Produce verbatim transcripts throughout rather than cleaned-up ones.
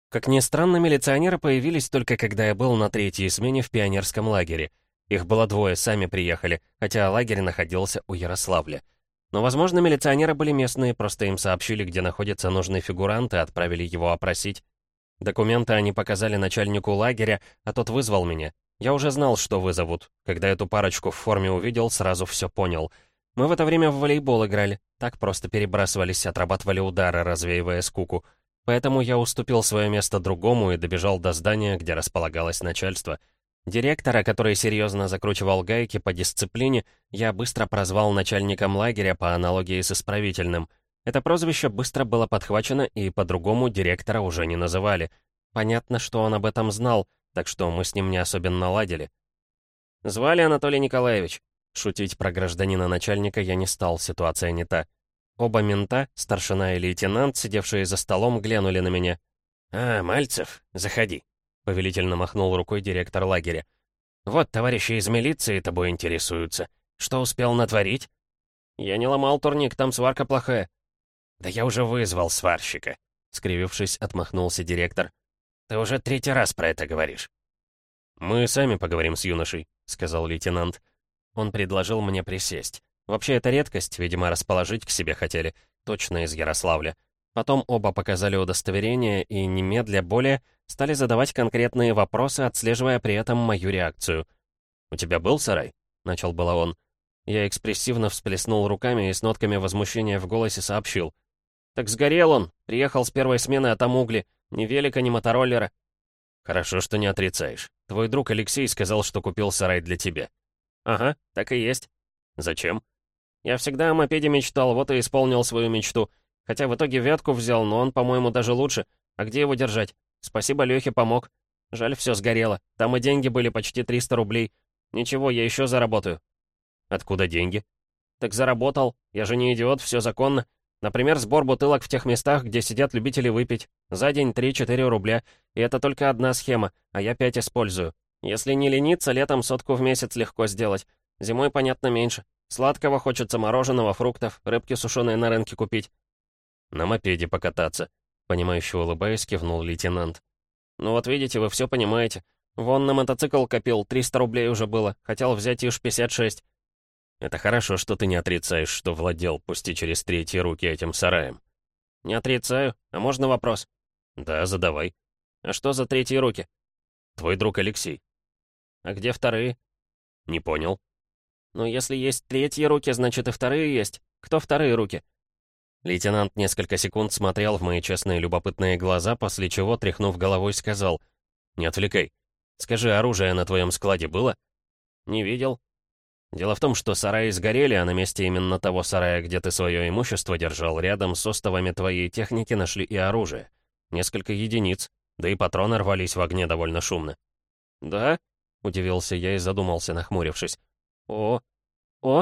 Как ни странно, милиционеры появились только когда я был на третьей смене в пионерском лагере. Их было двое, сами приехали, хотя лагерь находился у Ярославля. Но, возможно, милиционеры были местные, просто им сообщили, где находится нужный фигурант, и отправили его опросить. Документы они показали начальнику лагеря, а тот вызвал меня. Я уже знал, что вызовут. Когда эту парочку в форме увидел, сразу все понял. Мы в это время в волейбол играли. Так просто перебрасывались, отрабатывали удары, развеивая скуку. Поэтому я уступил свое место другому и добежал до здания, где располагалось начальство. Директора, который серьезно закручивал гайки по дисциплине, я быстро прозвал начальником лагеря по аналогии с исправительным. Это прозвище быстро было подхвачено, и по-другому директора уже не называли. Понятно, что он об этом знал, так что мы с ним не особенно ладили. «Звали Анатолий Николаевич». Шутить про гражданина начальника я не стал, ситуация не та. Оба мента, старшина и лейтенант, сидевшие за столом, глянули на меня. «А, Мальцев, заходи», — повелительно махнул рукой директор лагеря. «Вот товарищи из милиции тобой интересуются. Что успел натворить?» «Я не ломал турник, там сварка плохая». «Да я уже вызвал сварщика», — скривившись, отмахнулся директор. «Ты уже третий раз про это говоришь». «Мы сами поговорим с юношей», — сказал лейтенант. Он предложил мне присесть. Вообще, это редкость, видимо, расположить к себе хотели. Точно из Ярославля. Потом оба показали удостоверение и, немедля более, стали задавать конкретные вопросы, отслеживая при этом мою реакцию. «У тебя был сарай?» — начал было он. Я экспрессивно всплеснул руками и с нотками возмущения в голосе сообщил. «Так сгорел он. Приехал с первой смены, а там угли. Ни велика, ни мотороллера». «Хорошо, что не отрицаешь. Твой друг Алексей сказал, что купил сарай для тебя». «Ага, так и есть». «Зачем?» «Я всегда о мопеде мечтал, вот и исполнил свою мечту. Хотя в итоге Вятку взял, но он, по-моему, даже лучше. А где его держать? Спасибо, Лёхе помог. Жаль, все сгорело. Там и деньги были почти триста рублей. Ничего, я еще заработаю». «Откуда деньги?» «Так заработал. Я же не идиот, все законно. Например, сбор бутылок в тех местах, где сидят любители выпить. За день три-четыре рубля. И это только одна схема, а я пять использую. Если не лениться, летом сотку в месяц легко сделать. Зимой, понятно, меньше. Сладкого хочется, мороженого, фруктов, рыбки сушеные на рынке купить». «На мопеде покататься», — понимающе улыбаясь, кивнул лейтенант. «Ну вот видите, вы все понимаете. Вон на мотоцикл копил, триста рублей уже было. Хотел взять иж пятьдесят шесть. «Это хорошо, что ты не отрицаешь, что владел, пусти через третьи руки, этим сараем». «Не отрицаю. А можно вопрос?» «Да, задавай». «А что за третьи руки?» «Твой друг Алексей». «А где вторые?» «Не понял». «Ну, если есть третьи руки, значит и вторые есть. Кто вторые руки?» Лейтенант несколько секунд смотрел в мои честные любопытные глаза, после чего, тряхнув головой, сказал: «Не отвлекай. Скажи, оружие на твоем складе было?» «Не видел». «Дело в том, что сараи сгорели, а на месте именно того сарая, где ты свое имущество держал, рядом с остовами твоей техники нашли и оружие. Несколько единиц, да и патроны рвались в огне довольно шумно». «Да?» — удивился я и задумался, нахмурившись. «О! О!»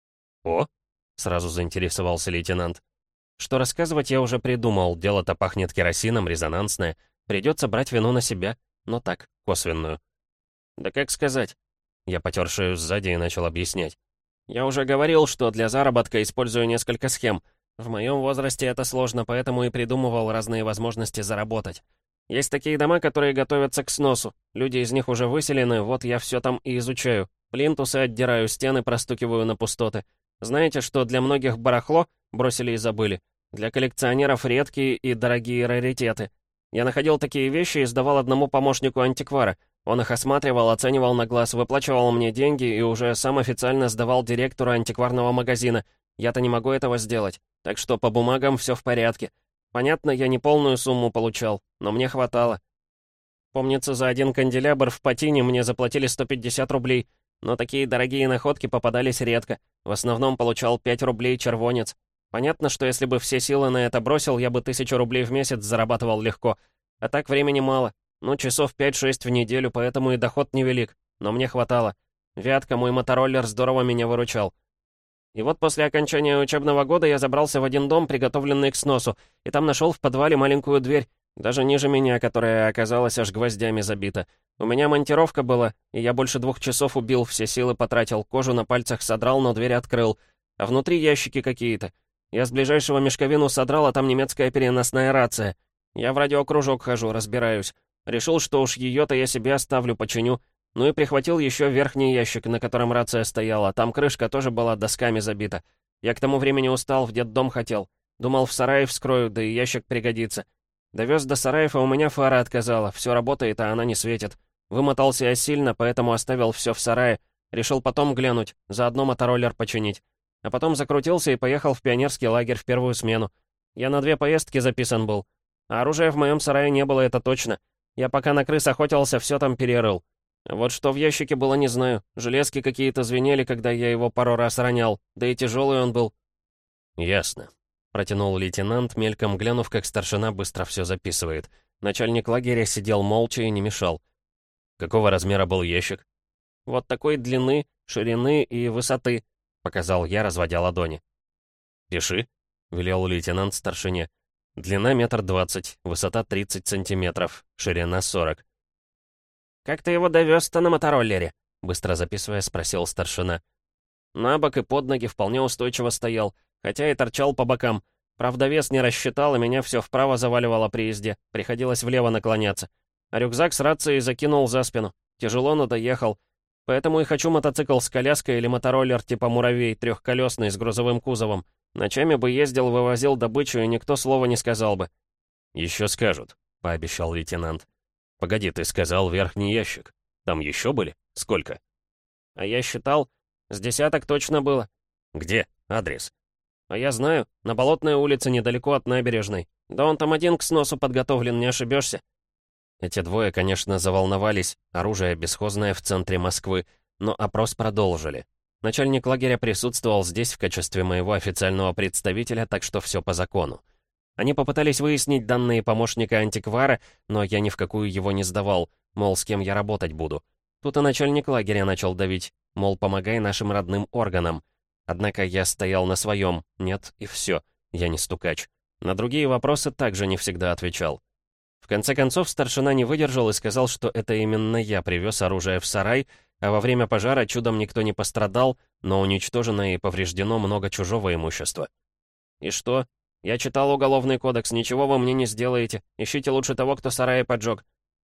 «О?» — сразу заинтересовался лейтенант. «Что рассказывать я уже придумал, дело-то пахнет керосином, резонансное. Придется брать вину на себя, но так, косвенную». «Да как сказать?» Я потер шею сзади и начал объяснять. «Я уже говорил, что для заработка использую несколько схем. В моем возрасте это сложно, поэтому и придумывал разные возможности заработать. Есть такие дома, которые готовятся к сносу. Люди из них уже выселены, вот я все там и изучаю. Плинтусы отдираю, стены простукиваю на пустоты. Знаете, что для многих барахло бросили и забыли. Для коллекционеров редкие и дорогие раритеты. Я находил такие вещи и сдавал одному помощнику антиквара. Он их осматривал, оценивал на глаз, выплачивал мне деньги и уже сам официально сдавал директору антикварного магазина. Я-то не могу этого сделать, так что по бумагам все в порядке. Понятно, я не полную сумму получал, но мне хватало. Помнится, за один канделябр в Патине мне заплатили сто пятьдесят рублей, но такие дорогие находки попадались редко. В основном получал пять рублей червонец. Понятно, что если бы все силы на это бросил, я бы тысячу рублей в месяц зарабатывал легко. А так времени мало. Ну, часов пять-шесть в неделю, поэтому и доход невелик. Но мне хватало. Вятка, мой мотороллер, здорово меня выручал. И вот после окончания учебного года я забрался в один дом, приготовленный к сносу, и там нашел в подвале маленькую дверь, даже ниже меня, которая оказалась аж гвоздями забита. У меня монтировка была, и я больше двух часов убил, все силы потратил, кожу на пальцах содрал, но дверь открыл. А внутри ящики какие-то. Я с ближайшего мешковину содрал, а там немецкая переносная рация. Я в радиокружок хожу, разбираюсь. Решил, что уж ее-то я себе оставлю, починю. Ну и прихватил еще верхний ящик, на котором рация стояла. Там крышка тоже была досками забита. Я к тому времени устал, в детдом хотел. Думал, в сарае вскрою, да и ящик пригодится. Довез до сараев, а у меня фара отказала. Все работает, а она не светит. Вымотался я сильно, поэтому оставил все в сарае. Решил потом глянуть, заодно мотороллер починить. А потом закрутился и поехал в пионерский лагерь в первую смену. Я на две поездки записан был. А оружия в моем сарае не было, это точно. Я пока на крыс охотился, все там перерыл. Вот что в ящике было, не знаю. Железки какие-то звенели, когда я его пару раз ронял. Да и тяжелый он был. «Ясно», — протянул лейтенант, мельком глянув, как старшина быстро все записывает. Начальник лагеря сидел молча и не мешал. «Какого размера был ящик?» «Вот такой длины, ширины и высоты», — показал я, разводя ладони. «Пиши», — велел лейтенант старшине. «Длина метр двадцать, высота тридцать сантиметров, ширина сорок». «Как ты его довез-то на мотороллере?» — быстро записывая, спросил старшина. «На бок и под ноги вполне устойчиво стоял, хотя и торчал по бокам. Правда, вес не рассчитал, и меня все вправо заваливало при езде. Приходилось влево наклоняться. А рюкзак с рацией закинул за спину. Тяжело, но доехал. Поэтому и хочу мотоцикл с коляской или мотороллер типа «Муравей», трехколесный, с грузовым кузовом. Ночами бы ездил, вывозил добычу, и никто слова не сказал бы». «Еще скажут», — пообещал лейтенант. «Погоди, ты сказал верхний ящик. Там еще были? Сколько?» «А я считал, с десяток точно было». «Где? Адрес?» «А я знаю, на Болотной улице, недалеко от набережной. Да он там один к сносу подготовлен, не ошибешься». Эти двое, конечно, заволновались, оружие бесхозное в центре Москвы, но опрос продолжили. Начальник лагеря присутствовал здесь в качестве моего официального представителя, так что все по закону. Они попытались выяснить данные помощника антиквара, но я ни в какую его не сдавал, мол, с кем я работать буду. Тут и начальник лагеря начал давить, мол, помогай нашим родным органам. Однако я стоял на своем, нет, и все, я не стукач. На другие вопросы также не всегда отвечал. В конце концов, старшина не выдержал и сказал, что это именно я привез оружие в сарай, а во время пожара чудом никто не пострадал, но уничтожено и повреждено много чужого имущества. «И что? Я читал Уголовный кодекс, ничего вы мне не сделаете. Ищите лучше того, кто сараи поджег».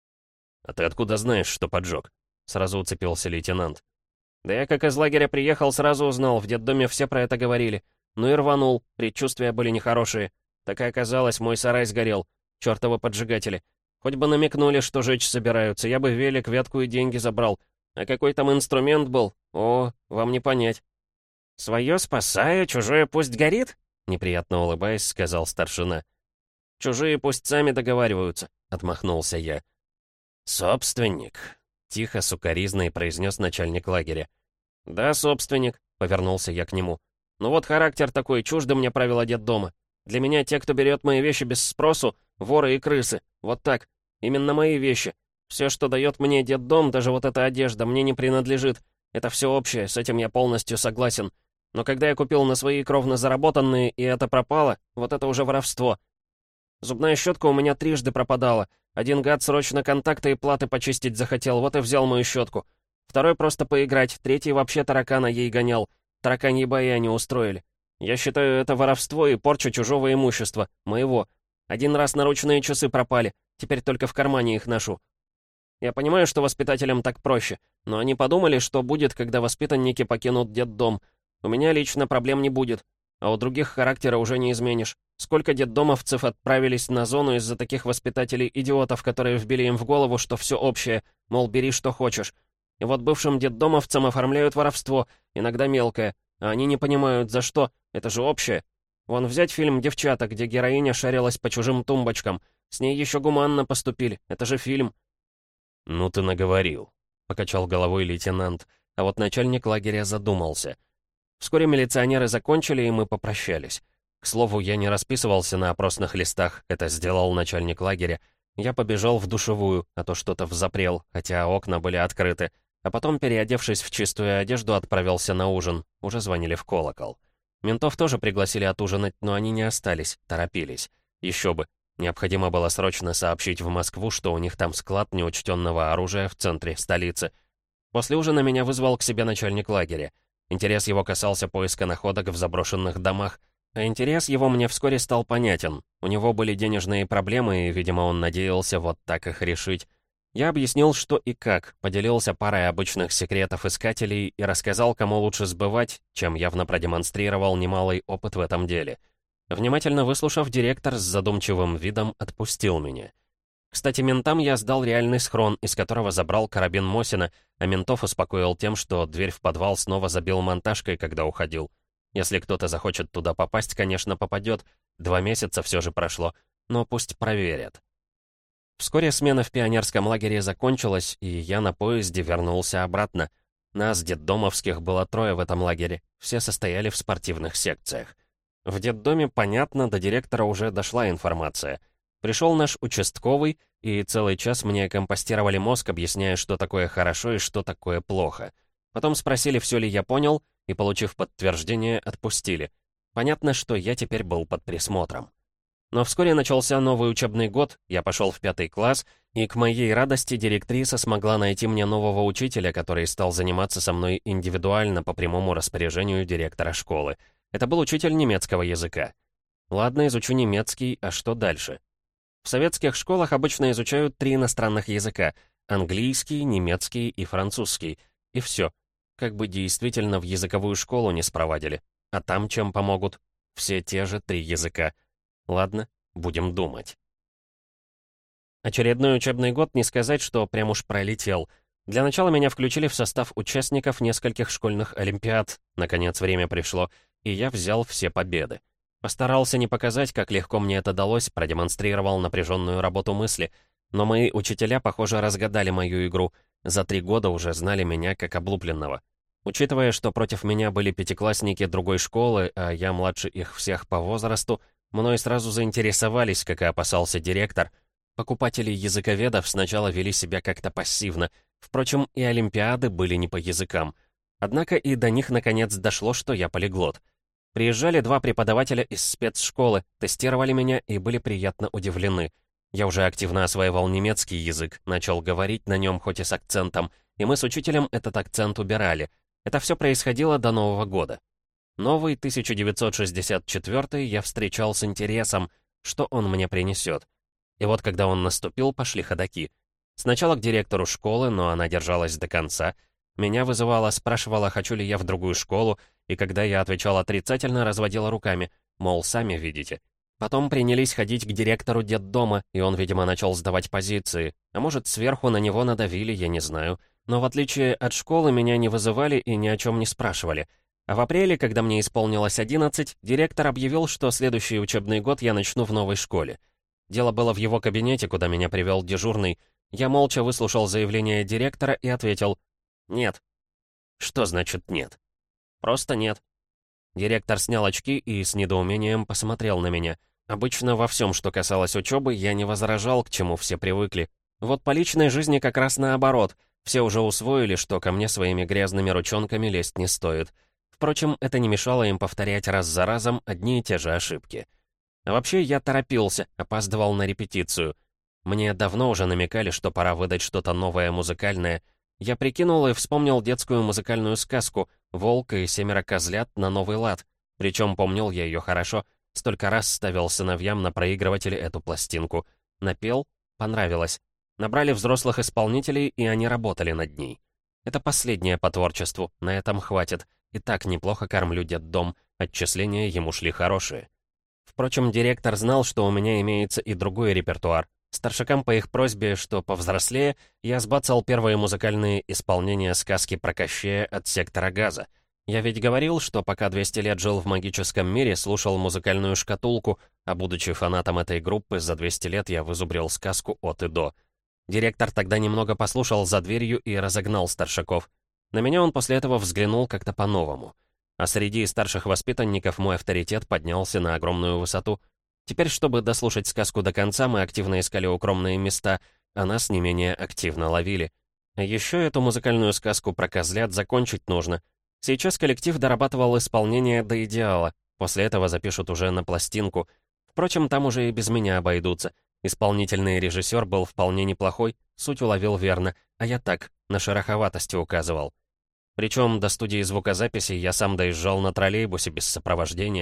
«А ты откуда знаешь, что поджег?» Сразу уцепился лейтенант. «Да я как из лагеря приехал, сразу узнал, в детдоме все про это говорили. Ну и рванул, предчувствия были нехорошие. Так и оказалось, мой сарай сгорел. Чёртовы поджигатели. Хоть бы намекнули, что жечь собираются, я бы велик, ветку и деньги забрал. А какой там инструмент был? О, вам не понять». «Своё спасаю, чужое пусть горит?» Неприятно улыбаясь, сказал старшина. «Чужие пусть сами договариваются», — отмахнулся я. «Собственник», — тихо, сукоризно произнес начальник лагеря. «Да, собственник», — повернулся я к нему. «Ну вот характер такой, чуждо мне правила детдома. Для меня те, кто берет мои вещи без спросу, воры и крысы. Вот так. Именно мои вещи. Все, что дает мне детдом, даже вот эта одежда, мне не принадлежит. Это все общее, с этим я полностью согласен. Но когда я купил на свои кровно заработанные, и это пропало, вот это уже воровство. Зубная щетка у меня трижды пропадала. Один гад срочно контакты и платы почистить захотел, вот и взял мою щетку. Второй просто поиграть, третий вообще таракана ей гонял. Тараканьи бои они устроили. Я считаю это воровство и порча чужого имущества, моего. Один раз наручные часы пропали, теперь только в кармане их ношу. Я понимаю, что воспитателям так проще, но они подумали, что будет, когда воспитанники покинут детдом. У меня лично проблем не будет, а у других характера уже не изменишь. Сколько детдомовцев отправились на зону из-за таких воспитателей-идиотов, которые вбили им в голову, что все общее, мол, бери что хочешь. И вот бывшим детдомовцам оформляют воровство, иногда мелкое, а они не понимают, за что, это же общее. Вон взять фильм «Девчата», где героиня шарилась по чужим тумбочкам. С ней еще гуманно поступили, это же фильм. «Ну ты наговорил», — покачал головой лейтенант, а вот начальник лагеря задумался. Вскоре милиционеры закончили, и мы попрощались. К слову, я не расписывался на опросных листах, это сделал начальник лагеря. Я побежал в душевую, а то что-то взапрел, хотя окна были открыты. А потом, переодевшись в чистую одежду, отправился на ужин. Уже звонили в колокол. Ментов тоже пригласили отужинать, но они не остались, торопились. Еще бы. Необходимо было срочно сообщить в Москву, что у них там склад неучтенного оружия в центре столицы. После ужина меня вызвал к себе начальник лагеря. Интерес его касался поиска находок в заброшенных домах. А интерес его мне вскоре стал понятен. У него были денежные проблемы, и, видимо, он надеялся вот так их решить. Я объяснил, что и как, поделился парой обычных секретов искателей и рассказал, кому лучше сбывать, чем явно продемонстрировал немалый опыт в этом деле. Внимательно выслушав, директор с задумчивым видом отпустил меня. Кстати, ментам я сдал реальный схрон, из которого забрал карабин Мосина, а ментов успокоил тем, что дверь в подвал снова забил монтажкой, когда уходил. Если кто-то захочет туда попасть, конечно, попадет. Два месяца все же прошло, но пусть проверят. Вскоре смена в пионерском лагере закончилась, и я на поезде вернулся обратно. Нас, детдомовских, было трое в этом лагере, все состояли в спортивных секциях. В детдоме, понятно, до директора уже дошла информация. Пришел наш участковый, и целый час мне компостировали мозг, объясняя, что такое хорошо и что такое плохо. Потом спросили, все ли я понял, и, получив подтверждение, отпустили. Понятно, что я теперь был под присмотром. Но вскоре начался новый учебный год, я пошел в пятый класс, и к моей радости директриса смогла найти мне нового учителя, который стал заниматься со мной индивидуально по прямому распоряжению директора школы. Это был учитель немецкого языка. Ладно, изучу немецкий, а что дальше? В советских школах обычно изучают три иностранных языка — английский, немецкий и французский. И все. Как бы действительно в языковую школу не спровадили. А там чем помогут? Все те же три языка. Ладно, будем думать. Очередной учебный год не сказать, что прям уж пролетел. Для начала меня включили в состав участников нескольких школьных олимпиад. Наконец время пришло, и я взял все победы. Постарался не показать, как легко мне это далось, продемонстрировал напряженную работу мысли. Но мои учителя, похоже, разгадали мою игру. За три года уже знали меня как облупленного. Учитывая, что против меня были пятиклассники другой школы, а я младше их всех по возрасту, мной сразу заинтересовались, как и опасался директор. Покупатели языковедов сначала вели себя как-то пассивно. Впрочем, и олимпиады были не по языкам. Однако и до них наконец дошло, что я полиглот. Приезжали два преподавателя из спецшколы, тестировали меня и были приятно удивлены. Я уже активно осваивал немецкий язык, начал говорить на нем хоть и с акцентом, и мы с учителем этот акцент убирали. Это все происходило до Нового года. Новый тысяча девятьсот шестьдесят четвёртый я встречал с интересом, что он мне принесет. И вот когда он наступил, пошли ходаки. Сначала к директору школы, но она держалась до конца. Меня вызывала, спрашивала, хочу ли я в другую школу, и когда я отвечал отрицательно, разводила руками, мол, сами видите. Потом принялись ходить к директору детдома, и он, видимо, начал сдавать позиции. А может, сверху на него надавили, я не знаю. Но в отличие от школы, меня не вызывали и ни о чем не спрашивали. А в апреле, когда мне исполнилось одиннадцать, директор объявил, что следующий учебный год я начну в новой школе. Дело было в его кабинете, куда меня привел дежурный. Я молча выслушал заявление директора и ответил «нет». Что значит «нет»? Просто «нет». Директор снял очки и с недоумением посмотрел на меня. Обычно во всем, что касалось учебы, я не возражал, к чему все привыкли. Вот по личной жизни как раз наоборот. Все уже усвоили, что ко мне своими грязными ручонками лезть не стоит. Впрочем, это не мешало им повторять раз за разом одни и те же ошибки. А вообще, я торопился, опаздывал на репетицию. Мне давно уже намекали, что пора выдать что-то новое музыкальное. Я прикинул и вспомнил детскую музыкальную сказку «Волк и семеро козлят» на новый лад. Причем помнил я ее хорошо, столько раз ставил сыновьям на проигрывателе эту пластинку. Напел, понравилось. Набрали взрослых исполнителей, и они работали над ней. Это последнее по творчеству, на этом хватит. И так неплохо кормлю детдом, отчисления ему шли хорошие. Впрочем, директор знал, что у меня имеется и другой репертуар. Старшакам по их просьбе, что повзрослее, я сбацал первые музыкальные исполнения сказки про Кощея от сектора газа. Я ведь говорил, что пока двести лет жил в магическом мире, слушал музыкальную шкатулку, а будучи фанатом этой группы, за двести лет я вызубрил сказку от и до. Директор тогда немного послушал за дверью и разогнал старшаков. На меня он после этого взглянул как-то по-новому. А среди старших воспитанников мой авторитет поднялся на огромную высоту. Теперь, чтобы дослушать сказку до конца, мы активно искали укромные места, а нас не менее активно ловили. А еще эту музыкальную сказку про козлят закончить нужно. Сейчас коллектив дорабатывал исполнение до идеала, после этого запишут уже на пластинку. Впрочем, там уже и без меня обойдутся. Исполнительный режиссер был вполне неплохой, суть уловил верно, а я так, на шероховатости указывал. Причем до студии звукозаписи я сам доезжал на троллейбусе без сопровождения.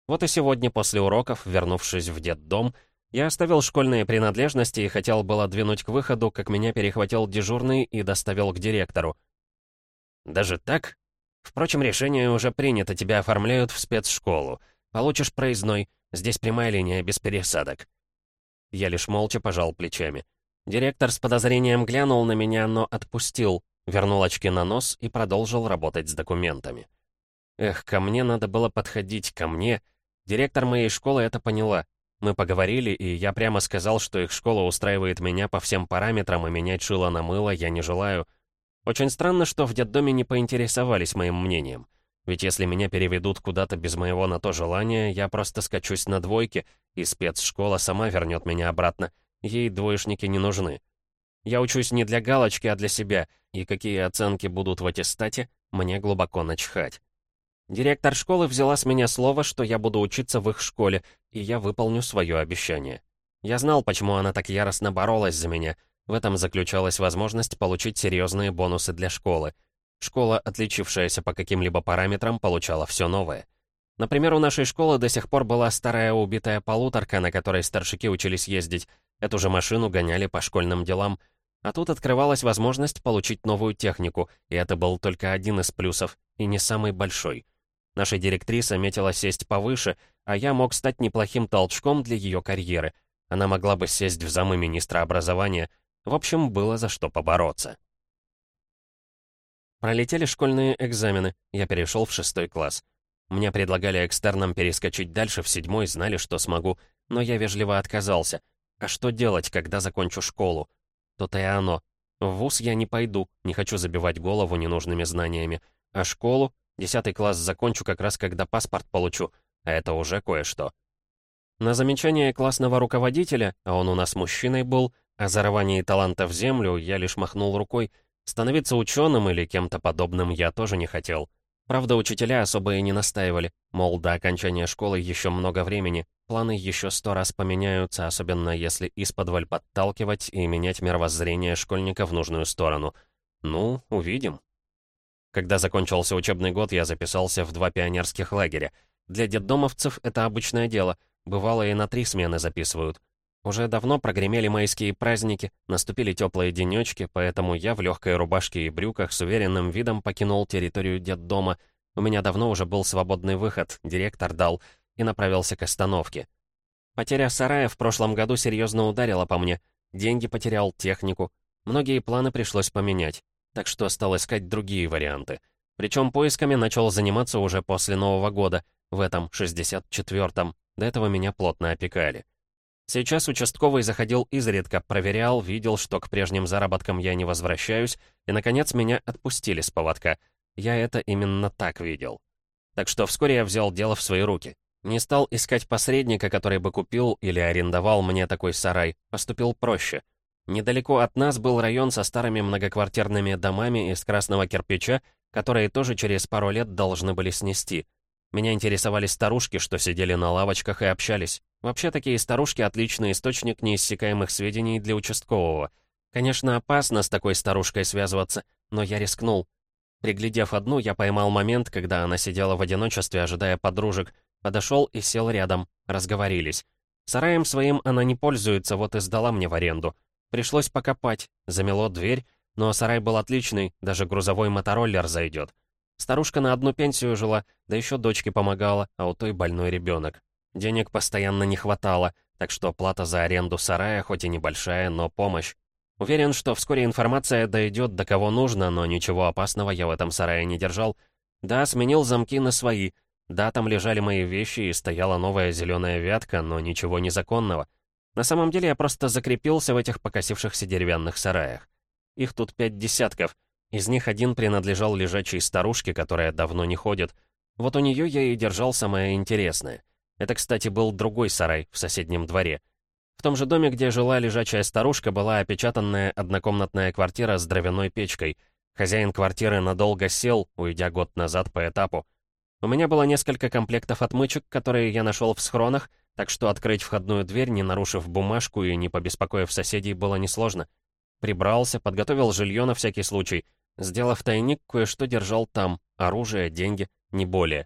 Вот и сегодня после уроков, вернувшись в детдом, я оставил школьные принадлежности и хотел было двинуть к выходу, как меня перехватил дежурный и доставил к директору. «Даже так? Впрочем, решение уже принято, тебя оформляют в спецшколу. Получишь проездной, здесь прямая линия, без пересадок». Я лишь молча пожал плечами. Директор с подозрением глянул на меня, но отпустил, вернул очки на нос и продолжил работать с документами. Эх, ко мне надо было подходить, ко мне. Директор моей школы это поняла. Мы поговорили, и я прямо сказал, что их школа устраивает меня по всем параметрам, и менять шило на мыло я не желаю. Очень странно, что в детдоме не поинтересовались моим мнением. Ведь если меня переведут куда-то без моего на то желания, я просто скачусь на двойке, и спецшкола сама вернет меня обратно. Ей двоечники не нужны. Я учусь не для галочки, а для себя, и какие оценки будут в аттестате, мне глубоко начхать. Директор школы взяла с меня слово, что я буду учиться в их школе, и я выполню свое обещание. Я знал, почему она так яростно боролась за меня. В этом заключалась возможность получить серьезные бонусы для школы. Школа, отличившаяся по каким-либо параметрам, получала все новое. Например, у нашей школы до сих пор была старая убитая полуторка, на которой старшики учились ездить. Эту же машину гоняли по школьным делам. А тут открывалась возможность получить новую технику, и это был только один из плюсов, и не самый большой. Наша директриса метила сесть повыше, а я мог стать неплохим толчком для ее карьеры. Она могла бы сесть в замы министра образования. В общем, было за что побороться. Пролетели школьные экзамены, я перешел в шестой класс. Мне предлагали экстерном перескочить дальше, в седьмой, знали, что смогу, но я вежливо отказался. А что делать, когда закончу школу? То-то и оно. В вуз я не пойду, не хочу забивать голову ненужными знаниями. А школу? Десятый класс закончу как раз, когда паспорт получу, а это уже кое-что. На замечание классного руководителя, а он у нас мужчиной был, о зарывании таланта в землю я лишь махнул рукой. Становиться ученым или кем-то подобным я тоже не хотел. Правда, учителя особо и не настаивали, мол, до окончания школы еще много времени, планы еще сто раз поменяются, особенно если исподволь подталкивать и менять мировоззрение школьника в нужную сторону. Ну, увидим. Когда закончился учебный год, я записался в два пионерских лагеря. Для детдомовцев это обычное дело, бывало и на три смены записывают. Уже давно прогремели майские праздники, наступили теплые денечки, поэтому я в легкой рубашке и брюках с уверенным видом покинул территорию детдома. У меня давно уже был свободный выход, директор дал, и направился к остановке. Потеря сарая в прошлом году серьезно ударила по мне. Деньги потерял, технику. Многие планы пришлось поменять, так что стал искать другие варианты. Причем поисками начал заниматься уже после Нового года, в этом шестьдесят четвёртом. До этого меня плотно опекали. Сейчас участковый заходил изредка, проверял, видел, что к прежним заработкам я не возвращаюсь, и, наконец, меня отпустили с поводка. Я это именно так видел. Так что вскоре я взял дело в свои руки. Не стал искать посредника, который бы купил или арендовал мне такой сарай, поступил проще. Недалеко от нас был район со старыми многоквартирными домами из красного кирпича, которые тоже через пару лет должны были снести. Меня интересовали старушки, что сидели на лавочках и общались. Вообще, такие старушки — отличный источник неиссякаемых сведений для участкового. Конечно, опасно с такой старушкой связываться, но я рискнул. Приглядев одну, я поймал момент, когда она сидела в одиночестве, ожидая подружек. Подошел и сел рядом, разговорились. Сараем своим она не пользуется, вот и сдала мне в аренду. Пришлось покопать, замело дверь, но сарай был отличный, даже грузовой мотороллер зайдет. Старушка на одну пенсию жила, да еще дочке помогала, а у той больной ребенок. Денег постоянно не хватало, так что плата за аренду сарая, хоть и небольшая, но помощь. Уверен, что вскоре информация дойдет до кого нужно, но ничего опасного я в этом сарае не держал. Да, сменил замки на свои. Да, там лежали мои вещи и стояла новая зеленая вятка, но ничего незаконного. На самом деле я просто закрепился в этих покосившихся деревянных сараях. Их тут пять десятков. Из них один принадлежал лежачей старушке, которая давно не ходит. Вот у нее я и держал самое интересное. Это, кстати, был другой сарай в соседнем дворе. В том же доме, где жила лежачая старушка, была опечатанная однокомнатная квартира с дровяной печкой. Хозяин квартиры надолго сел, уйдя год назад по этапу. У меня было несколько комплектов отмычек, которые я нашел в схронах, так что открыть входную дверь, не нарушив бумажку и не побеспокоив соседей, было несложно. Прибрался, подготовил жилье на всякий случай. Сделав тайник, кое-что держал там, оружие, деньги, не более.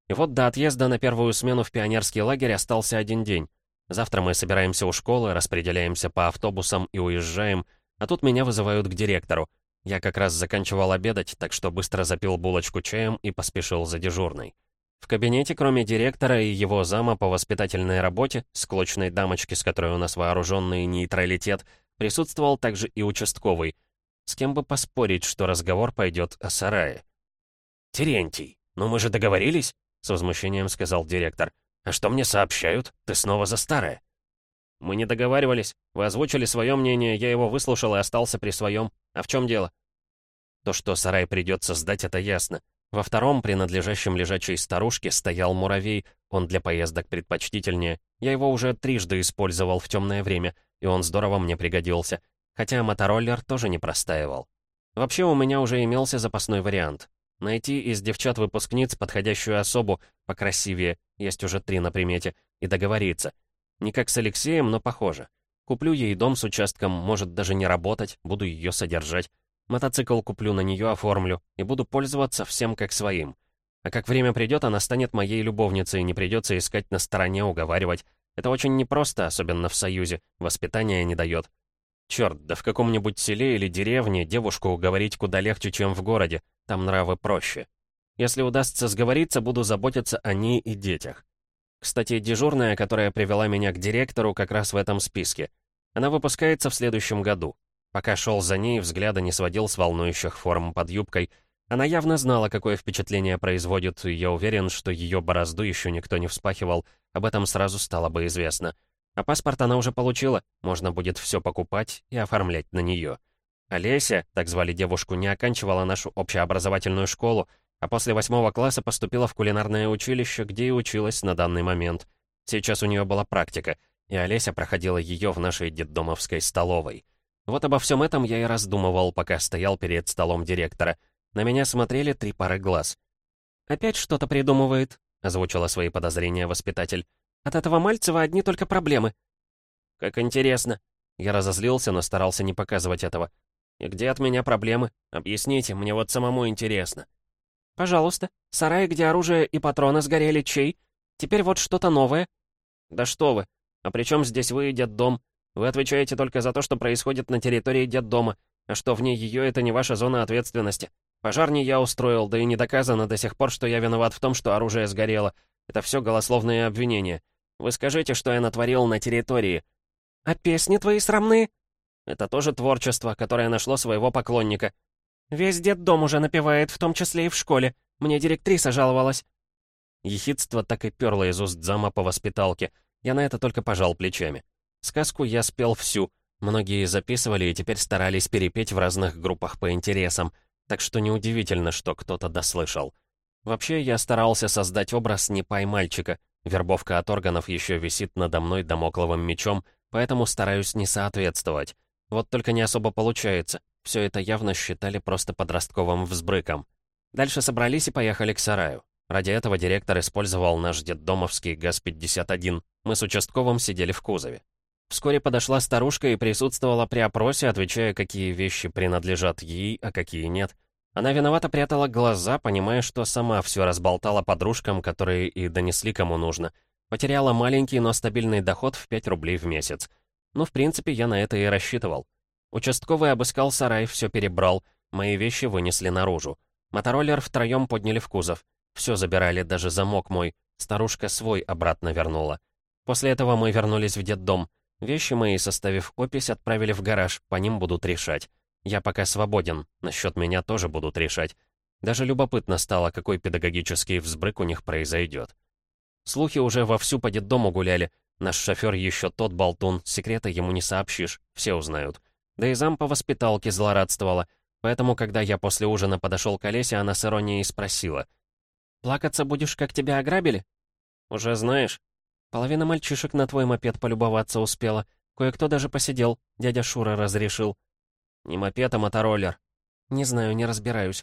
И вот до отъезда на первую смену в пионерский лагерь остался один день. Завтра мы собираемся у школы, распределяемся по автобусам и уезжаем, а тут меня вызывают к директору. Я как раз заканчивал обедать, так что быстро запил булочку чаем и поспешил за дежурной. В кабинете, кроме директора и его зама по воспитательной работе, склочной дамочки, с которой у нас вооруженный нейтралитет, присутствовал также и участковый. С кем бы поспорить, что разговор пойдет о сарае. «Терентий, ну мы же договорились?» — с возмущением сказал директор. «А что мне сообщают? Ты снова за старое». «Мы не договаривались. Вы озвучили свое мнение, я его выслушал и остался при своем. А в чем дело?» То, что сарай придется сдать, это ясно. Во втором, принадлежащем лежачей старушке, стоял муравей, он для поездок предпочтительнее. Я его уже трижды использовал в темное время, и он здорово мне пригодился. Хотя мотороллер тоже не простаивал. Вообще, у меня уже имелся запасной вариант. Найти из девчат-выпускниц подходящую особу, покрасивее, есть уже три на примете, и договориться. Не как с Алексеем, но похоже. Куплю ей дом с участком, может даже не работать, буду ее содержать. Мотоцикл куплю, на нее оформлю, и буду пользоваться всем как своим. А как время придет, она станет моей любовницей, и не придется искать на стороне, уговаривать. Это очень непросто, особенно в Союзе, воспитания не дает. Черт, да в каком-нибудь селе или деревне девушку уговорить куда легче, чем в городе, там нравы проще. Если удастся сговориться, буду заботиться о ней и детях. Кстати, дежурная, которая привела меня к директору, как раз в этом списке. Она выпускается в следующем году. Пока шел за ней, взгляда не сводил с волнующих форм под юбкой. Она явно знала, какое впечатление производит, и я уверен, что ее борозду еще никто не вспахивал, об этом сразу стало бы известно. А паспорт она уже получила, можно будет все покупать и оформлять на нее. Олеся, так звали девушку, не оканчивала нашу общеобразовательную школу, а после восьмого класса поступила в кулинарное училище, где и училась на данный момент. Сейчас у нее была практика, и Олеся проходила ее в нашей детдомовской столовой. Вот обо всем этом я и раздумывал, пока стоял перед столом директора. На меня смотрели три пары глаз. «Опять что-то придумывает», — озвучила свои подозрения воспитатель. «От этого Мальцева одни только проблемы». «Как интересно». Я разозлился, но старался не показывать этого. «И где от меня проблемы? Объясните, мне вот самому интересно». «Пожалуйста. Сарай, где оружие и патроны сгорели, чей? Теперь вот что-то новое». «Да что вы! А при чем здесь вы и детдом? Вы отвечаете только за то, что происходит на территории детдома, а что вне ее, это не ваша зона ответственности. Пожар не я устроил, да и не доказано до сих пор, что я виноват в том, что оружие сгорело. Это все голословные обвинения. Вы скажите, что я натворил на территории». «А песни твои срамные?» «Это тоже творчество, которое нашло своего поклонника». «Весь детдом уже напевает, в том числе и в школе. Мне директриса жаловалась». Ехидство так и перло из уст зама по воспиталке. Я на это только пожал плечами. Сказку я спел всю. Многие записывали и теперь старались перепеть в разных группах по интересам. Так что неудивительно, что кто-то дослышал. Вообще, я старался создать образ не пай-мальчика. Вербовка от органов еще висит надо мной дамокловым мечом, поэтому стараюсь не соответствовать. Вот только не особо получается. Все это явно считали просто подростковым взбрыком. Дальше собрались и поехали к сараю. Ради этого директор использовал наш детдомовский ГАЗ пятьдесят один. Мы с участковым сидели в кузове. Вскоре подошла старушка и присутствовала при опросе, отвечая, какие вещи принадлежат ей, а какие нет. Она виновато прятала глаза, понимая, что сама все разболтала подружкам, которые и донесли кому нужно. Потеряла маленький, но стабильный доход в пять рублей в месяц. Ну, в принципе, я на это и рассчитывал. Участковый обыскал сарай, все перебрал, мои вещи вынесли наружу. Мотороллер втроем подняли в кузов. Все забирали, даже замок мой. Старушка свой обратно вернула. После этого мы вернулись в детдом. Вещи мои, составив опись, отправили в гараж, по ним будут решать. Я пока свободен, насчет меня тоже будут решать. Даже любопытно стало, какой педагогический взбрык у них произойдет. Слухи уже вовсю по детдому гуляли. Наш шофер еще тот болтун, секрета ему не сообщишь, все узнают. Да и зам по воспиталке злорадствовала. Поэтому, когда я после ужина подошел к Олесе, она с иронией спросила. «Плакаться будешь, как тебя ограбили?» «Уже знаешь». «Половина мальчишек на твой мопед полюбоваться успела. Кое-кто даже посидел. Дядя Шура разрешил». «Не мопед, а мотороллер». «Не знаю, не разбираюсь».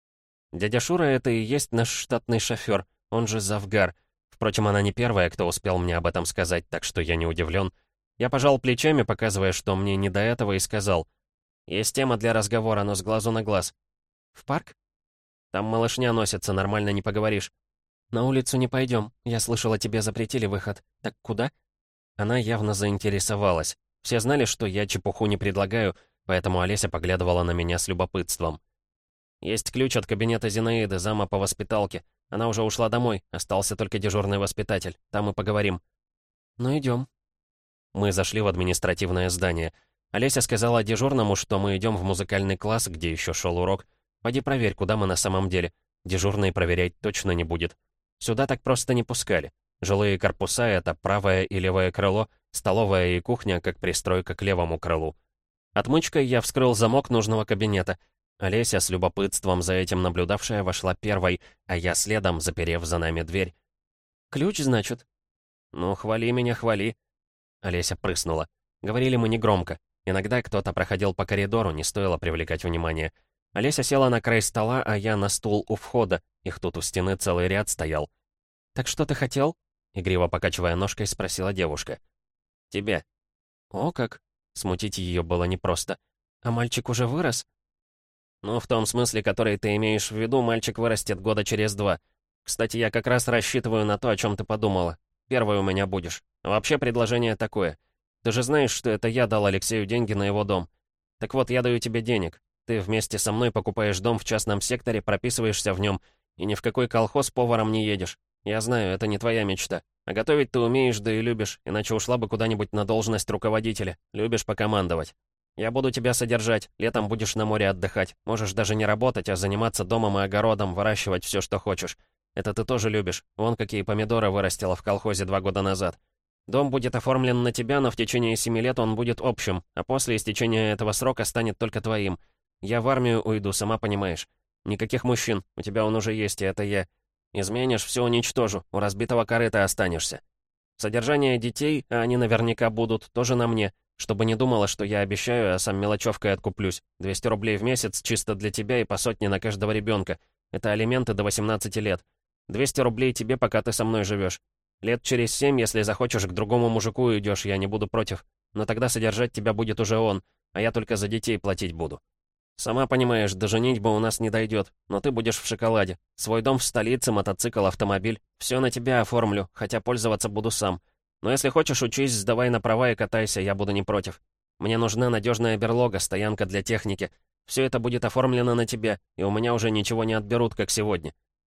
Дядя Шура — это и есть наш штатный шофер, он же завгар. Впрочем, она не первая, кто успел мне об этом сказать, так что я не удивлен. Я пожал плечами, показывая, что мне не до этого, и сказал. «Есть тема для разговора, но с глазу на глаз». «В парк?» «Там малышня носится, нормально не поговоришь». «На улицу не пойдем. Я слышала, тебе запретили выход. Так куда?» Она явно заинтересовалась. Все знали, что я чепуху не предлагаю, поэтому Олеся поглядывала на меня с любопытством. «Есть ключ от кабинета Зинаиды, зама по воспиталке. Она уже ушла домой, остался только дежурный воспитатель. Там и поговорим». «Ну, идем». Мы зашли в административное здание. Олеся сказала дежурному, что мы идем в музыкальный класс, где еще шел урок. «Пойди проверь, куда мы на самом деле. Дежурный проверять точно не будет. Сюда так просто не пускали. Жилые корпуса — это правое и левое крыло, столовая и кухня, как пристройка к левому крылу. Отмычкой я вскрыл замок нужного кабинета. Олеся, с любопытством за этим наблюдавшая, вошла первой, а я следом, заперев за нами дверь. «Ключ, значит?» «Ну, хвали меня, хвали». Олеся прыснула. Говорили мы негромко. Иногда кто-то проходил по коридору, не стоило привлекать внимание. Олеся села на край стола, а я на стул у входа. Их тут у стены целый ряд стоял. «Так что ты хотел?» Игриво покачивая ножкой, спросила девушка. «Тебя». «О как!» Смутить ее было непросто. «А мальчик уже вырос?» «Ну, в том смысле, который ты имеешь в виду, мальчик вырастет года через два. Кстати, я как раз рассчитываю на то, о чем ты подумала. Первый у меня будешь. А вообще предложение такое. Ты же знаешь, что это я дал Алексею деньги на его дом. Так вот, я даю тебе денег. Ты вместе со мной покупаешь дом в частном секторе, прописываешься в нем, и ни в какой колхоз поваром не едешь. Я знаю, это не твоя мечта. А готовить ты умеешь, да и любишь, иначе ушла бы куда-нибудь на должность руководителя. Любишь покомандовать. Я буду тебя содержать, летом будешь на море отдыхать. Можешь даже не работать, а заниматься домом и огородом, выращивать все, что хочешь. Это ты тоже любишь. Вон какие помидоры вырастила в колхозе два года назад. Дом будет оформлен на тебя, но в течение семи лет он будет общим, а после истечения этого срока станет только твоим. Я в армию уйду, сама понимаешь. Никаких мужчин, у тебя он уже есть, и это я. Изменишь, все уничтожу, у разбитого корыта останешься. Содержание детей, а они наверняка будут, тоже на мне, чтобы не думала, что я обещаю, а сам мелочевкой откуплюсь. двести рублей в месяц чисто для тебя и по сотне на каждого ребенка. Это алименты до восемнадцати лет. двести рублей тебе, пока ты со мной живешь. Лет через семь, если захочешь, к другому мужику уйдешь, я не буду против. Но тогда содержать тебя будет уже он, а я только за детей платить буду. Сама понимаешь, до женитьбы у нас не дойдет, но ты будешь в шоколаде. Свой дом в столице, мотоцикл, автомобиль. Все на тебя оформлю, хотя пользоваться буду сам. Но если хочешь, учись, сдавай на права и катайся, я буду не против. Мне нужна надежная берлога, стоянка для техники. Все это будет оформлено на тебя, и у меня уже ничего не отберут, как сегодня».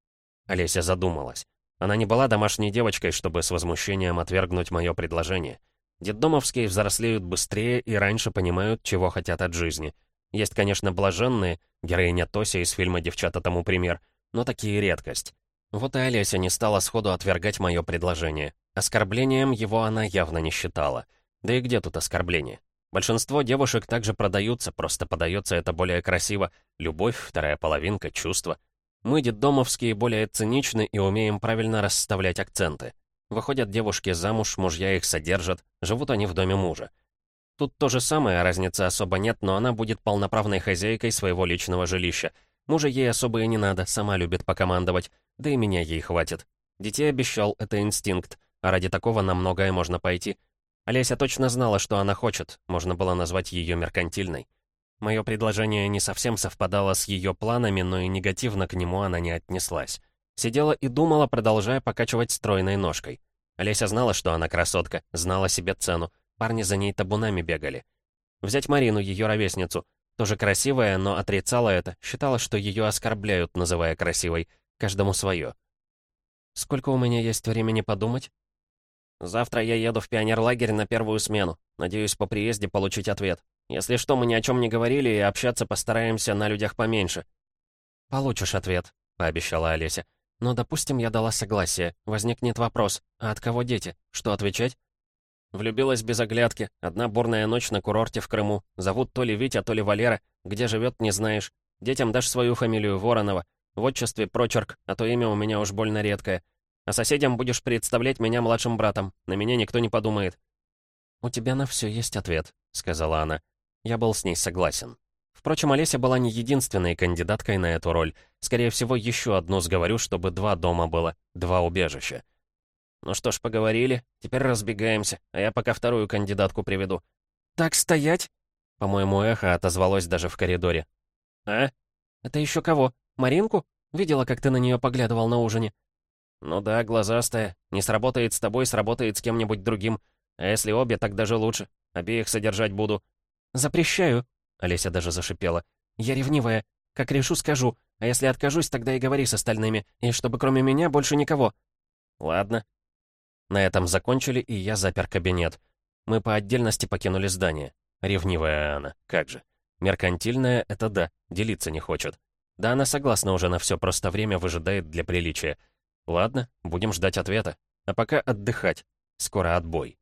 Олеся задумалась. Она не была домашней девочкой, чтобы с возмущением отвергнуть мое предложение. Детдомовские взрослеют быстрее и раньше понимают, чего хотят от жизни. Есть, конечно, блаженные, героиня Тося из фильма «Девчата» тому пример, но такие редкость. Вот и Олеся не стала сходу отвергать мое предложение. Оскорблением его она явно не считала. Да и где тут оскорбление? Большинство девушек также продаются, просто подается это более красиво. Любовь, вторая половинка, чувства. Мы, детдомовские, более циничны и умеем правильно расставлять акценты. Выходят девушки замуж, мужья их содержат, живут они в доме мужа. Тут то же самое, разницы особо нет, но она будет полноправной хозяйкой своего личного жилища. Мужа ей особо и не надо, сама любит покомандовать, да и меня ей хватит. Детей обещал, это инстинкт, а ради такого на многое можно пойти. Олеся точно знала, что она хочет, можно было назвать ее меркантильной. Мое предложение не совсем совпадало с ее планами, но и негативно к нему она не отнеслась. Сидела и думала, продолжая покачивать стройной ножкой. Олеся знала, что она красотка, знала себе цену. Парни за ней табунами бегали. Взять Марину, ее ровесницу. Тоже красивая, но отрицала это, считала, что ее оскорбляют, называя красивой. Каждому свое. «Сколько у меня есть времени подумать?» «Завтра я еду в пионерлагерь на первую смену. Надеюсь, по приезде получить ответ. Если что, мы ни о чем не говорили, и общаться постараемся на людях поменьше». «Получишь ответ», — пообещала Олеся. «Но, допустим, я дала согласие. Возникнет вопрос, а от кого дети? Что отвечать?» Влюбилась без оглядки. Одна бурная ночь на курорте в Крыму. Зовут то ли Витя, то ли Валера. Где живет, не знаешь. Детям дашь свою фамилию Воронова. В отчестве прочерк, а то имя у меня уж больно редкое. А соседям будешь представлять меня младшим братом. На меня никто не подумает». «У тебя на все есть ответ», — сказала она. Я был с ней согласен. Впрочем, Олеся была не единственной кандидаткой на эту роль. Скорее всего, еще одну сговорю, чтобы два дома было, два убежища. «Ну что ж, поговорили. Теперь разбегаемся, а я пока вторую кандидатку приведу». «Так стоять!» По-моему, эхо отозвалось даже в коридоре. «А? Это еще кого? Маринку? Видела, как ты на нее поглядывал на ужине?» «Ну да, глазастая. Не сработает с тобой, сработает с кем-нибудь другим. А если обе, так даже лучше. Обеих содержать буду». «Запрещаю», — Олеся даже зашипела. «Я ревнивая. Как решу, скажу. А если откажусь, тогда и говори с остальными. И чтобы кроме меня больше никого». «Ладно». На этом закончили, и я запер кабинет. Мы по отдельности покинули здание. Ревнивая она, как же. Меркантильная — это да, делиться не хочет. Да она согласна уже на все, просто время выжидает для приличия. Ладно, будем ждать ответа. А пока отдыхать. Скоро отбой.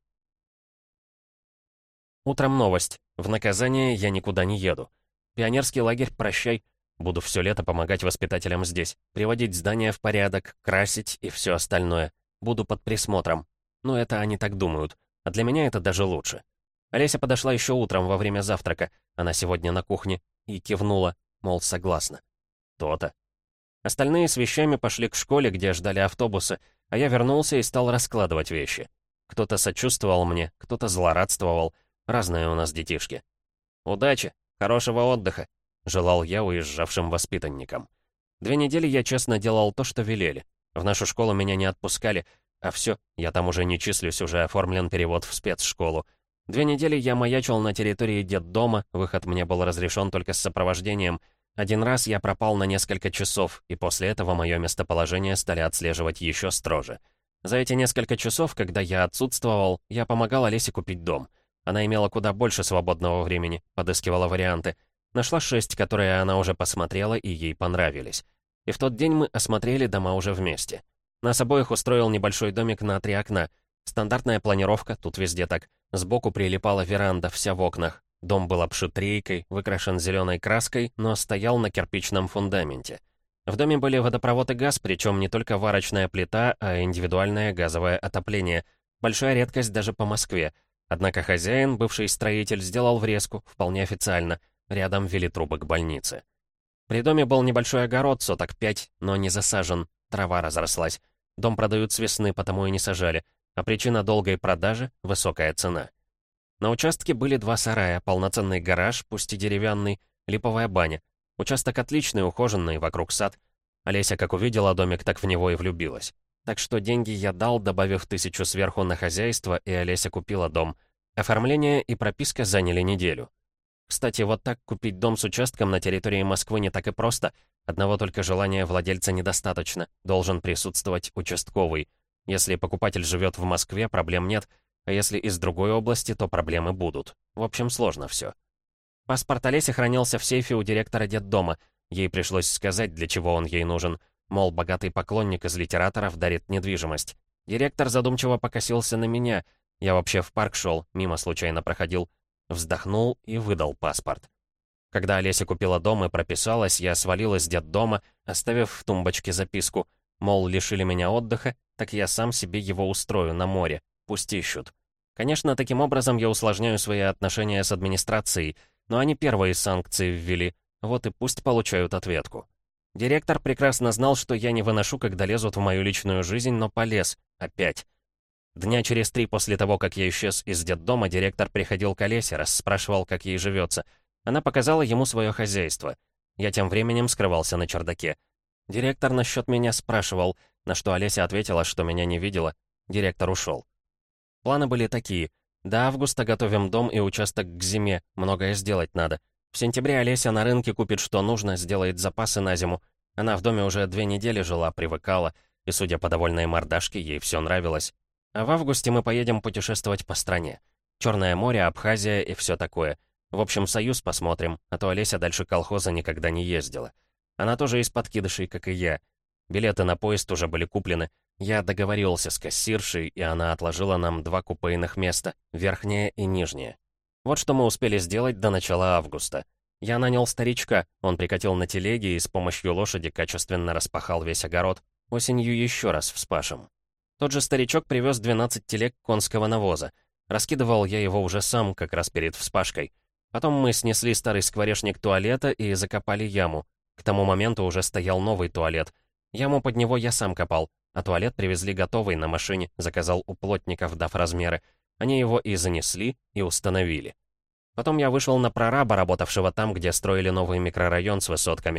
Утром новость. В наказание я никуда не еду. Пионерский лагерь, прощай. Буду все лето помогать воспитателям здесь. Приводить здание в порядок, красить и все остальное. Буду под присмотром. Но это они так думают. А для меня это даже лучше. Олеся подошла еще утром во время завтрака. Она сегодня на кухне. И кивнула, мол, согласна. То-то. Остальные с вещами пошли к школе, где ждали автобусы, а я вернулся и стал раскладывать вещи. Кто-то сочувствовал мне, кто-то злорадствовал. Разные у нас детишки. «Удачи! Хорошего отдыха!» — желал я уезжавшим воспитанникам. Две недели я честно делал то, что велели. В нашу школу меня не отпускали, а все, я там уже не числюсь, уже оформлен перевод в спецшколу. Две недели я маячил на территории детдома, выход мне был разрешен только с сопровождением. Один раз я пропал на несколько часов, и после этого мое местоположение стали отслеживать еще строже. За эти несколько часов, когда я отсутствовал, я помогал Олесе купить дом. Она имела куда больше свободного времени, подыскивала варианты. Нашла шесть, которые она уже посмотрела и ей понравились. И в тот день мы осмотрели дома уже вместе. Нас обоих устроил небольшой домик на три окна. Стандартная планировка, тут везде так. Сбоку прилипала веранда, вся в окнах. Дом был обшит рейкой, выкрашен зеленой краской, но стоял на кирпичном фундаменте. В доме были водопровод и газ, причем не только варочная плита, а индивидуальное газовое отопление. Большая редкость даже по Москве. Однако хозяин, бывший строитель, сделал врезку, вполне официально. Рядом вели трубы к больнице. При доме был небольшой огород, соток пять, но не засажен. Трава разрослась. Дом продают с весны, потому и не сажали. А причина долгой продажи — высокая цена. На участке были два сарая, полноценный гараж, пусть и деревянный, липовая баня. Участок отличный, ухоженный, вокруг сад. Олеся, как увидела домик, так в него и влюбилась. Так что деньги я дал, добавив тысячу сверху на хозяйство, и Олеся купила дом. Оформление и прописка заняли неделю. Кстати, вот так купить дом с участком на территории Москвы не так и просто. Одного только желания владельца недостаточно, должен присутствовать участковый. Если покупатель живет в Москве, проблем нет, а если из другой области, то проблемы будут. В общем, сложно все. Паспорт Олеси хранился в сейфе у директора детдома. Ей пришлось сказать, для чего он ей нужен. Мол, богатый поклонник из литераторов дарит недвижимость. Директор задумчиво покосился на меня. Я вообще в парк шел, мимо случайно проходил. Вздохнул и выдал паспорт. Когда Олеся купила дом и прописалась, я свалил из детдома, оставив в тумбочке записку. Мол, лишили меня отдыха, так я сам себе его устрою на море. Пусть ищут. Конечно, таким образом я усложняю свои отношения с администрацией, но они первые санкции ввели, вот и пусть получают ответку. Директор прекрасно знал, что я не выношу, когда лезут в мою личную жизнь, но полез. Опять. Дня через три после того, как я исчез из детдома, директор приходил к Олесе, расспрашивал, как ей живется. Она показала ему свое хозяйство. Я тем временем скрывался на чердаке. Директор насчет меня спрашивал, на что Олеся ответила, что меня не видела. Директор ушел. Планы были такие. До августа готовим дом и участок к зиме, многое сделать надо. В сентябре Олеся на рынке купит что нужно, сделает запасы на зиму. Она в доме уже две недели жила, привыкала, и, судя по довольной мордашке, ей все нравилось. А в августе мы поедем путешествовать по стране. Черное море, Абхазия и все такое. В общем, Союз посмотрим, а то Олеся дальше колхоза никогда не ездила. Она тоже из подкидышей, как и я. Билеты на поезд уже были куплены. Я договорился с кассиршей, и она отложила нам два купейных места, верхнее и нижнее. Вот что мы успели сделать до начала августа. Я нанял старичка, он прикатил на телеге и с помощью лошади качественно распахал весь огород. Осенью еще раз вспашем. Тот же старичок привез двенадцать телег конского навоза. Раскидывал я его уже сам, как раз перед вспашкой. Потом мы снесли старый скворечник туалета и закопали яму. К тому моменту уже стоял новый туалет. Яму под него я сам копал, а туалет привезли готовый на машине, заказал у плотников, дав размеры. Они его и занесли, и установили. Потом я вышел на прораба, работавшего там, где строили новый микрорайон с высотками.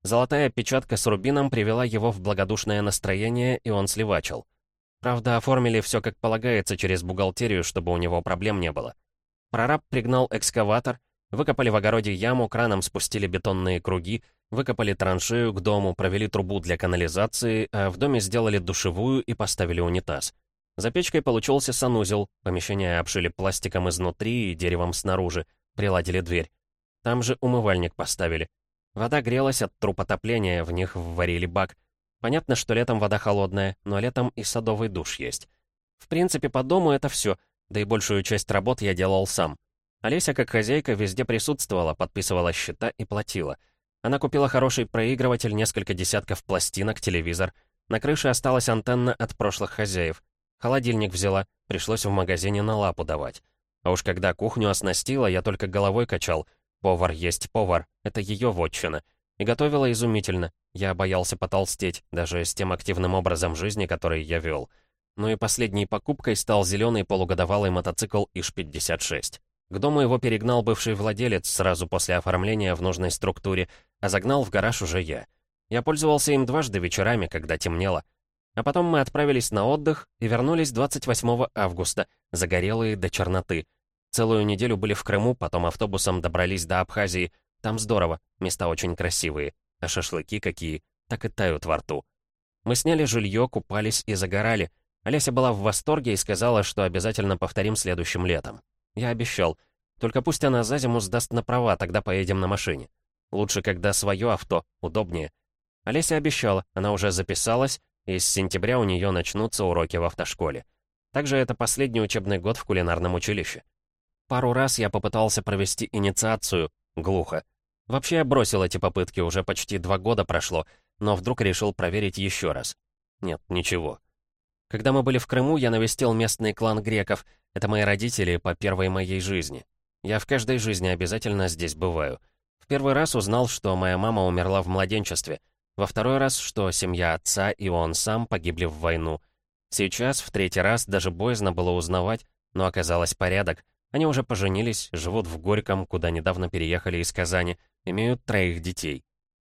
Золотая печатка с рубином привела его в благодушное настроение, и он сливачил. Правда, оформили все как полагается через бухгалтерию, чтобы у него проблем не было. Прораб пригнал экскаватор, выкопали в огороде яму, краном спустили бетонные круги, выкопали траншею к дому, провели трубу для канализации, а в доме сделали душевую и поставили унитаз. За печкой получился санузел, помещение обшили пластиком изнутри и деревом снаружи, приладили дверь. Там же умывальник поставили. Вода грелась от труб отопления, в них вварили бак. Понятно, что летом вода холодная, но летом и садовый душ есть. В принципе, по дому это все, да и большую часть работ я делал сам. Олеся, как хозяйка, везде присутствовала, подписывала счета и платила. Она купила хороший проигрыватель, несколько десятков пластинок, телевизор. На крыше осталась антенна от прошлых хозяев. Холодильник взяла, пришлось в магазине на лапу давать. А уж когда кухню оснастила, я только головой качал. Повар есть повар, это ее вотчина. И готовила изумительно. Я боялся потолстеть, даже с тем активным образом жизни, который я вел. Ну и последней покупкой стал зеленый полугодовалый мотоцикл ИЖ пятьдесят шесть. К дому его перегнал бывший владелец сразу после оформления в нужной структуре, а загнал в гараж уже я. Я пользовался им дважды вечерами, когда темнело. А потом мы отправились на отдых и вернулись двадцать восьмого августа, загорелые до черноты. Целую неделю были в Крыму, потом автобусом добрались до Абхазии. Там здорово, места очень красивые. А шашлыки какие, так и тают во рту. Мы сняли жилье, купались и загорали. Олеся была в восторге и сказала, что обязательно повторим следующим летом. Я обещал. Только пусть она за зиму сдаст на права, тогда поедем на машине. Лучше, когда свое авто, удобнее. Олеся обещала, она уже записалась, и с сентября у нее начнутся уроки в автошколе. Также это последний учебный год в кулинарном училище. Пару раз я попытался провести инициацию, глухо. Вообще я бросил эти попытки, уже почти два года прошло, но вдруг решил проверить еще раз. Нет, ничего. Когда мы были в Крыму, я навестил местный клан греков. Это мои родители по первой моей жизни. Я в каждой жизни обязательно здесь бываю. В первый раз узнал, что моя мама умерла в младенчестве. Во второй раз, что семья отца и он сам погибли в войну. Сейчас, в третий раз, даже боязно было узнавать, но оказалось порядок. Они уже поженились, живут в Горьком, куда недавно переехали из Казани, имеют троих детей.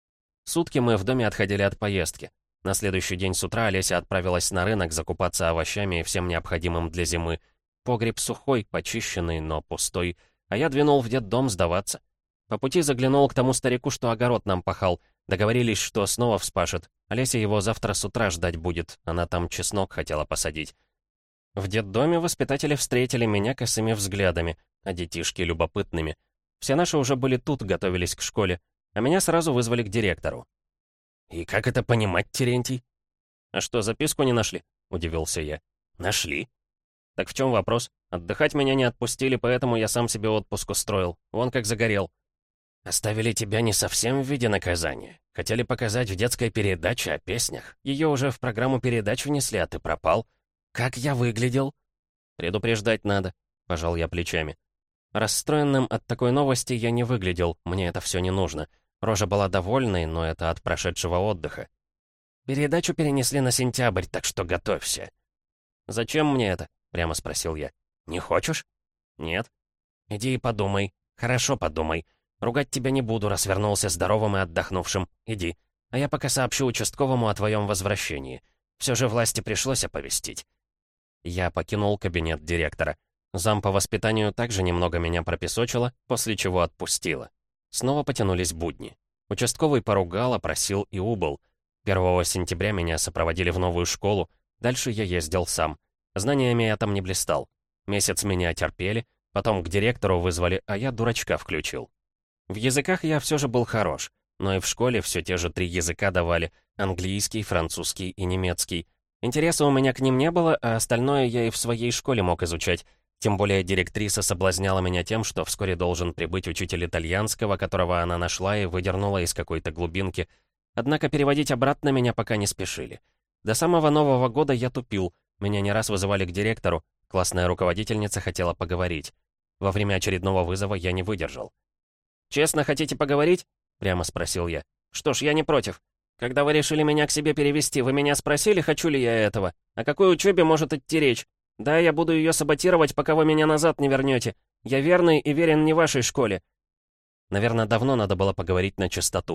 Сутки мы в доме отходили от поездки. На следующий день с утра Олеся отправилась на рынок закупаться овощами и всем необходимым для зимы. Погреб сухой, почищенный, но пустой, а я двинул в детдом сдаваться. По пути заглянул к тому старику, что огород нам пахал. Договорились, что снова вспашет. Олеся его завтра с утра ждать будет, она там чеснок хотела посадить. В детдоме воспитатели встретили меня косыми взглядами, а детишки любопытными. Все наши уже были тут, готовились к школе, а меня сразу вызвали к директору. «И как это понимать, Терентий?» «А что, записку не нашли?» — удивился я. «Нашли». «Так в чем вопрос? Отдыхать меня не отпустили, поэтому я сам себе отпуск устроил. Вон как загорел». «Оставили тебя не совсем в виде наказания. Хотели показать в детской передаче о песнях. Ее уже в программу передач внесли, а ты пропал. Как я выглядел?» «Предупреждать надо», — пожал я плечами. Расстроенным от такой новости я не выглядел, мне это все не нужно. Рожа была довольной, но это от прошедшего отдыха. «Передачу перенесли на сентябрь, так что готовься». «Зачем мне это?» — прямо спросил я. «Не хочешь?» «Нет». «Иди и подумай. Хорошо подумай. Ругать тебя не буду, раз вернулся здоровым и отдохнувшим. Иди. А я пока сообщу участковому о твоем возвращении. Все же власти пришлось оповестить». Я покинул кабинет директора. Зам по воспитанию также немного меня пропесочила, после чего отпустила. Снова потянулись будни. Участковый поругал, опросил и убыл. первого сентября меня сопроводили в новую школу. Дальше я ездил сам. Знаниями я там не блистал. Месяц меня терпели, потом к директору вызвали, а я дурачка включил. В языках я все же был хорош, но и в школе все те же три языка давали — английский, французский и немецкий. Интереса у меня к ним не было, а остальное я и в своей школе мог изучать. Тем более директриса соблазняла меня тем, что вскоре должен прибыть учитель итальянского, которого она нашла и выдернула из какой-то глубинки. Однако переводить обратно меня пока не спешили. До самого Нового года я тупил. Меня не раз вызывали к директору. Классная руководительница хотела поговорить. Во время очередного вызова я не выдержал. «Честно хотите поговорить?» — прямо спросил я. «Что ж, я не против. Когда вы решили меня к себе перевести, вы меня спросили, хочу ли я этого? О какой учебе может идти речь? Да, я буду ее саботировать, пока вы меня назад не вернете. Я верный и верен не вашей школе». Наверное, давно надо было поговорить на чистоту.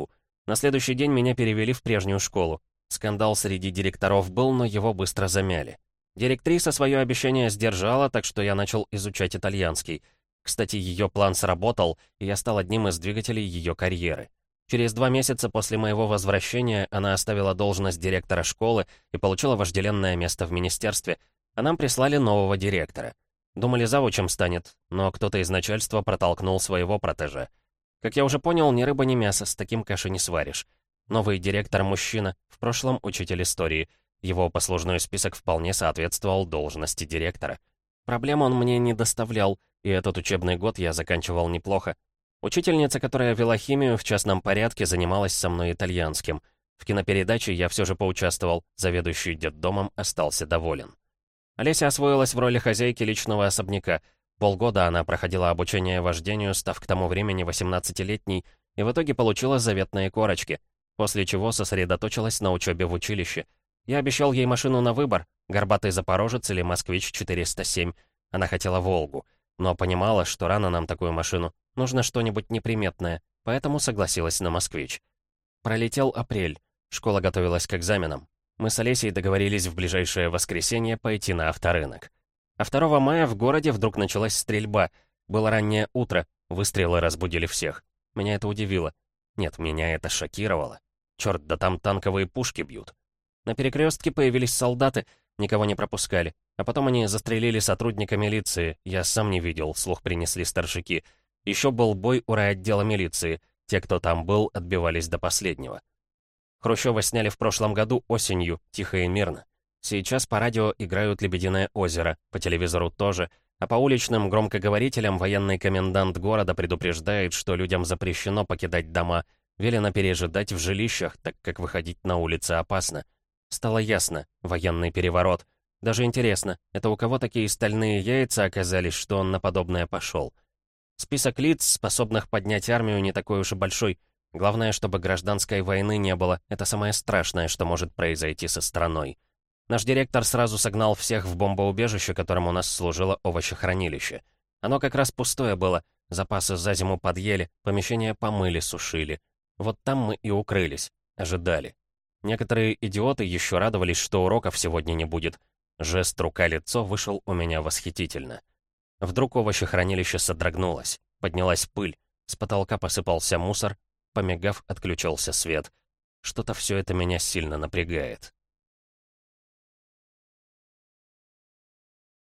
На следующий день меня перевели в прежнюю школу. Скандал среди директоров был, но его быстро замяли. Директриса свое обещание сдержала, так что я начал изучать итальянский. Кстати, ее план сработал, и я стал одним из двигателей ее карьеры. Через два месяца после моего возвращения она оставила должность директора школы и получила вожделенное место в министерстве, а нам прислали нового директора. Думали, завучем станет, но кто-то из начальства протолкнул своего протеже. Как я уже понял, ни рыба, ни мясо, с таким каши не сваришь. Новый директор мужчина, в прошлом учитель истории. Его послужной список вполне соответствовал должности директора. Проблем он мне не доставлял, и этот учебный год я заканчивал неплохо. Учительница, которая вела химию, в частном порядке занималась со мной итальянским. В кинопередаче я все же поучаствовал, заведующий детдомом остался доволен. Олеся освоилась в роли хозяйки личного особняка. Полгода она проходила обучение вождению, став к тому времени восемнадцатилетней, и в итоге получила заветные корочки, после чего сосредоточилась на учебе в училище. Я обещал ей машину на выбор, горбатый «Запорожец» или «Москвич четыреста семь». Она хотела «Волгу», но понимала, что рано нам такую машину, нужно что-нибудь неприметное, поэтому согласилась на «Москвич». Пролетел апрель, школа готовилась к экзаменам. Мы с Олесей договорились в ближайшее воскресенье пойти на авторынок. А второго мая в городе вдруг началась стрельба. Было раннее утро, выстрелы разбудили всех. Меня это удивило. Нет, меня это шокировало. Черт, да там танковые пушки бьют. На перекрестке появились солдаты, никого не пропускали. А потом они застрелили сотрудника милиции, я сам не видел, слух принесли старшики. Еще был бой у райотдела милиции, те, кто там был, отбивались до последнего. Хрущева сняли в прошлом году осенью, тихо и мирно. Сейчас по радио играют «Лебединое озеро», по телевизору тоже, а по уличным громкоговорителям военный комендант города предупреждает, что людям запрещено покидать дома, велено пережидать в жилищах, так как выходить на улицы опасно. Стало ясно, военный переворот. Даже интересно, это у кого такие стальные яйца оказались, что он на подобное пошел? Список лиц, способных поднять армию, не такой уж и большой. Главное, чтобы гражданской войны не было. Это самое страшное, что может произойти со страной. Наш директор сразу согнал всех в бомбоубежище, которым у нас служило овощехранилище. Оно как раз пустое было. Запасы за зиму подъели, помещение помыли, сушили. Вот там мы и укрылись. Ожидали. Некоторые идиоты еще радовались, что уроков сегодня не будет. Жест рука-лицо вышел у меня восхитительно. Вдруг овощехранилище содрогнулось. Поднялась пыль. С потолка посыпался мусор. Помигав, отключился свет. Что-то все это меня сильно напрягает.